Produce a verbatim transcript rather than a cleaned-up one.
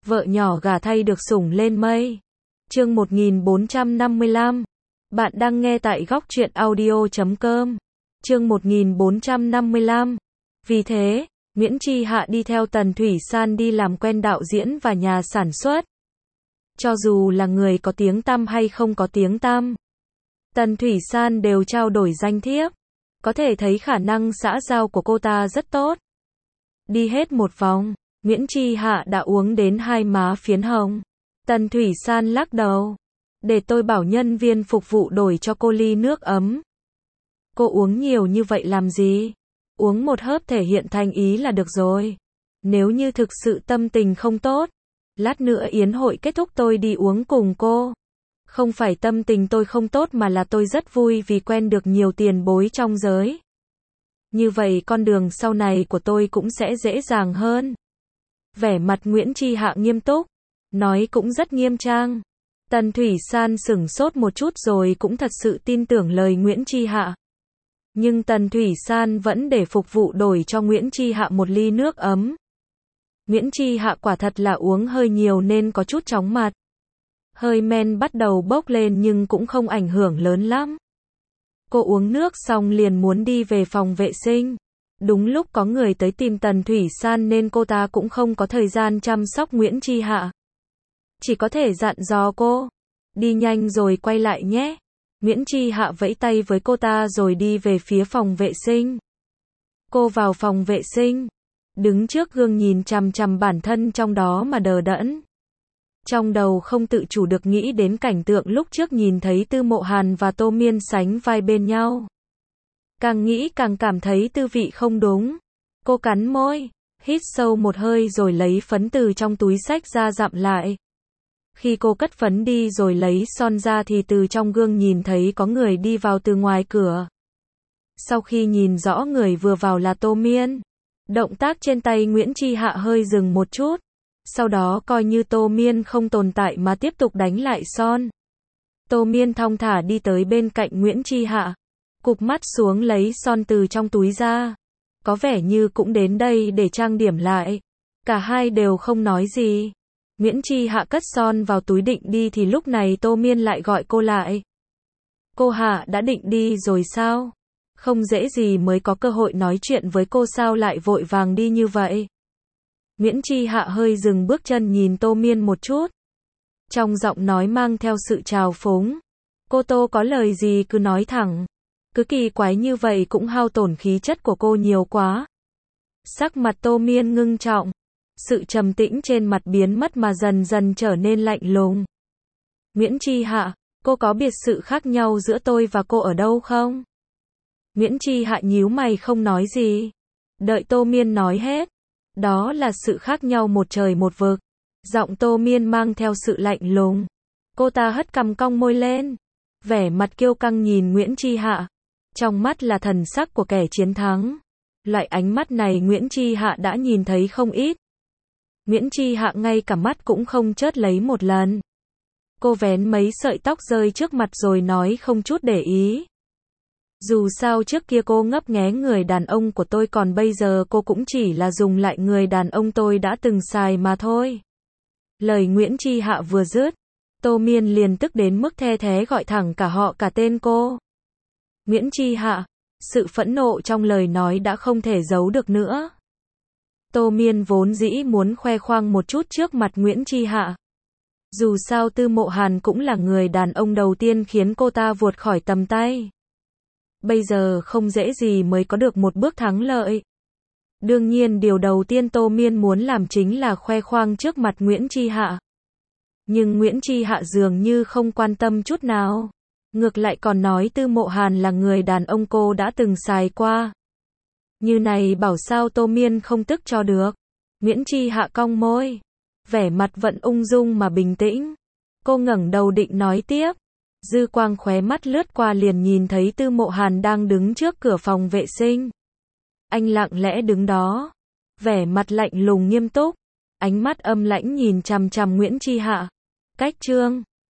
Vợ nhỏ gả thay được sủng lên mây. Chương một nghìn bốn trăm năm mươi lăm. Bạn đang nghe tại góc truyện audio chấm com. Chương một nghìn bốn trăm năm mươi lăm. Vì thế, Nguyễn Chi Hạ đi theo Tần Thủy San đi làm quen đạo diễn và nhà sản xuất. Cho dù là người có tiếng tăm hay không có tiếng tăm, Tần Thủy San đều trao đổi danh thiếp. Có thể thấy khả năng xã giao của cô ta rất tốt. Đi hết một vòng, Nguyễn Chi Hạ đã uống đến hai má phiến hồng. Tần Thủy San lắc đầu. Để tôi bảo nhân viên phục vụ đổi cho cô ly nước ấm. Cô uống nhiều như vậy làm gì? Uống một hớp thể hiện thành ý là được rồi. Nếu như thực sự tâm tình không tốt, lát nữa yến hội kết thúc tôi đi uống cùng cô. Không phải tâm tình tôi không tốt mà là tôi rất vui vì quen được nhiều tiền bối trong giới. Như vậy con đường sau này của tôi cũng sẽ dễ dàng hơn. Vẻ mặt Nguyễn Chi Hạ nghiêm túc, nói cũng rất nghiêm trang. Tần Thủy San sửng sốt một chút rồi cũng thật sự tin tưởng lời Nguyễn Chi Hạ. Nhưng Tần Thủy San vẫn để phục vụ đổi cho Nguyễn Chi Hạ một ly nước ấm. Nguyễn Chi Hạ quả thật là uống hơi nhiều nên có chút chóng mặt. Hơi men bắt đầu bốc lên nhưng cũng không ảnh hưởng lớn lắm. Cô uống nước xong liền muốn đi về phòng vệ sinh. Đúng lúc có người tới tìm Tần Thủy San nên cô ta cũng không có thời gian chăm sóc Nguyễn Chi Hạ. Chỉ có thể dặn dò cô, đi nhanh rồi quay lại nhé. Nguyễn Chi Hạ vẫy tay với cô ta rồi đi về phía phòng vệ sinh. Cô vào phòng vệ sinh, đứng trước gương nhìn chằm chằm bản thân trong đó mà đờ đẫn. Trong đầu không tự chủ được nghĩ đến cảnh tượng lúc trước nhìn thấy Tư Mộ Hàn và Tô Miên sánh vai bên nhau. Càng nghĩ càng cảm thấy tư vị không đúng. Cô cắn môi, hít sâu một hơi rồi lấy phấn từ trong túi xách ra dặm lại. Khi cô cất phấn đi rồi lấy son ra thì từ trong gương nhìn thấy có người đi vào từ ngoài cửa. Sau khi nhìn rõ người vừa vào là Tô Miên, động tác trên tay Nguyễn Chi Hạ hơi dừng một chút. Sau đó coi như Tô Miên không tồn tại mà tiếp tục đánh lại son. Tô Miên thong thả đi tới bên cạnh Nguyễn Chi Hạ, cụp mắt xuống lấy son từ trong túi ra. Có vẻ như cũng đến đây để trang điểm lại. Cả hai đều không nói gì. Nguyễn Chi Hạ cất son vào túi định đi thì lúc này Tô Miên lại gọi cô lại. Cô Hạ đã định đi rồi sao? Không dễ gì mới có cơ hội nói chuyện với cô sao lại vội vàng đi như vậy? Nguyễn Chi Hạ hơi dừng bước chân nhìn Tô Miên một chút. Trong giọng nói mang theo sự trào phúng. Cô Tô có lời gì cứ nói thẳng. Cứ kỳ quái như vậy cũng hao tổn khí chất của cô nhiều quá. Sắc mặt Tô Miên ngưng trọng. Sự trầm tĩnh trên mặt biến mất mà dần dần trở nên lạnh lùng. Nguyễn Chi Hạ, cô có biết sự khác nhau giữa tôi và cô ở đâu không? Nguyễn Chi Hạ nhíu mày không nói gì. Đợi Tô Miên nói hết. Đó là sự khác nhau một trời một vực. Giọng Tô Miên mang theo sự lạnh lùng. Cô ta hất cằm cong môi lên. Vẻ mặt kiêu căng nhìn Nguyễn Chi Hạ. Trong mắt là thần sắc của kẻ chiến thắng. Loại ánh mắt này Nguyễn Chi Hạ đã nhìn thấy không ít. Nguyễn Chi Hạ ngay cả mắt cũng không chớp lấy một lần. Cô vén mấy sợi tóc rơi trước mặt rồi nói không chút để ý. Dù sao trước kia cô ngấp nghé người đàn ông của tôi còn bây giờ cô cũng chỉ là dùng lại người đàn ông tôi đã từng xài mà thôi. Lời Nguyễn Chi Hạ vừa dứt, Tô Miên liền tức đến mức the thé gọi thẳng cả họ cả tên cô. Nguyễn Chi Hạ, sự phẫn nộ trong lời nói đã không thể giấu được nữa. Tô Miên vốn dĩ muốn khoe khoang một chút trước mặt Nguyễn Chi Hạ. Dù sao Tư Mộ Hàn cũng là người đàn ông đầu tiên khiến cô ta vụt khỏi tầm tay. Bây giờ không dễ gì mới có được một bước thắng lợi. Đương nhiên điều đầu tiên Tô Miên muốn làm chính là khoe khoang trước mặt Nguyễn Chi Hạ. Nhưng Nguyễn Chi Hạ dường như không quan tâm chút nào. Ngược lại còn nói Tư Mộ Hàn là người đàn ông cô đã từng xài qua. Như này bảo sao Tô Miên không tức cho được. Nguyễn Chi Hạ cong môi. Vẻ mặt vẫn ung dung mà bình tĩnh. Cô ngẩng đầu định nói tiếp. Dư quang khóe mắt lướt qua liền nhìn thấy Tư Mộ Hàn đang đứng trước cửa phòng vệ sinh. Anh lặng lẽ đứng đó. Vẻ mặt lạnh lùng nghiêm túc. Ánh mắt âm lãnh nhìn chằm chằm Nguyễn Chi Hạ. Cách chương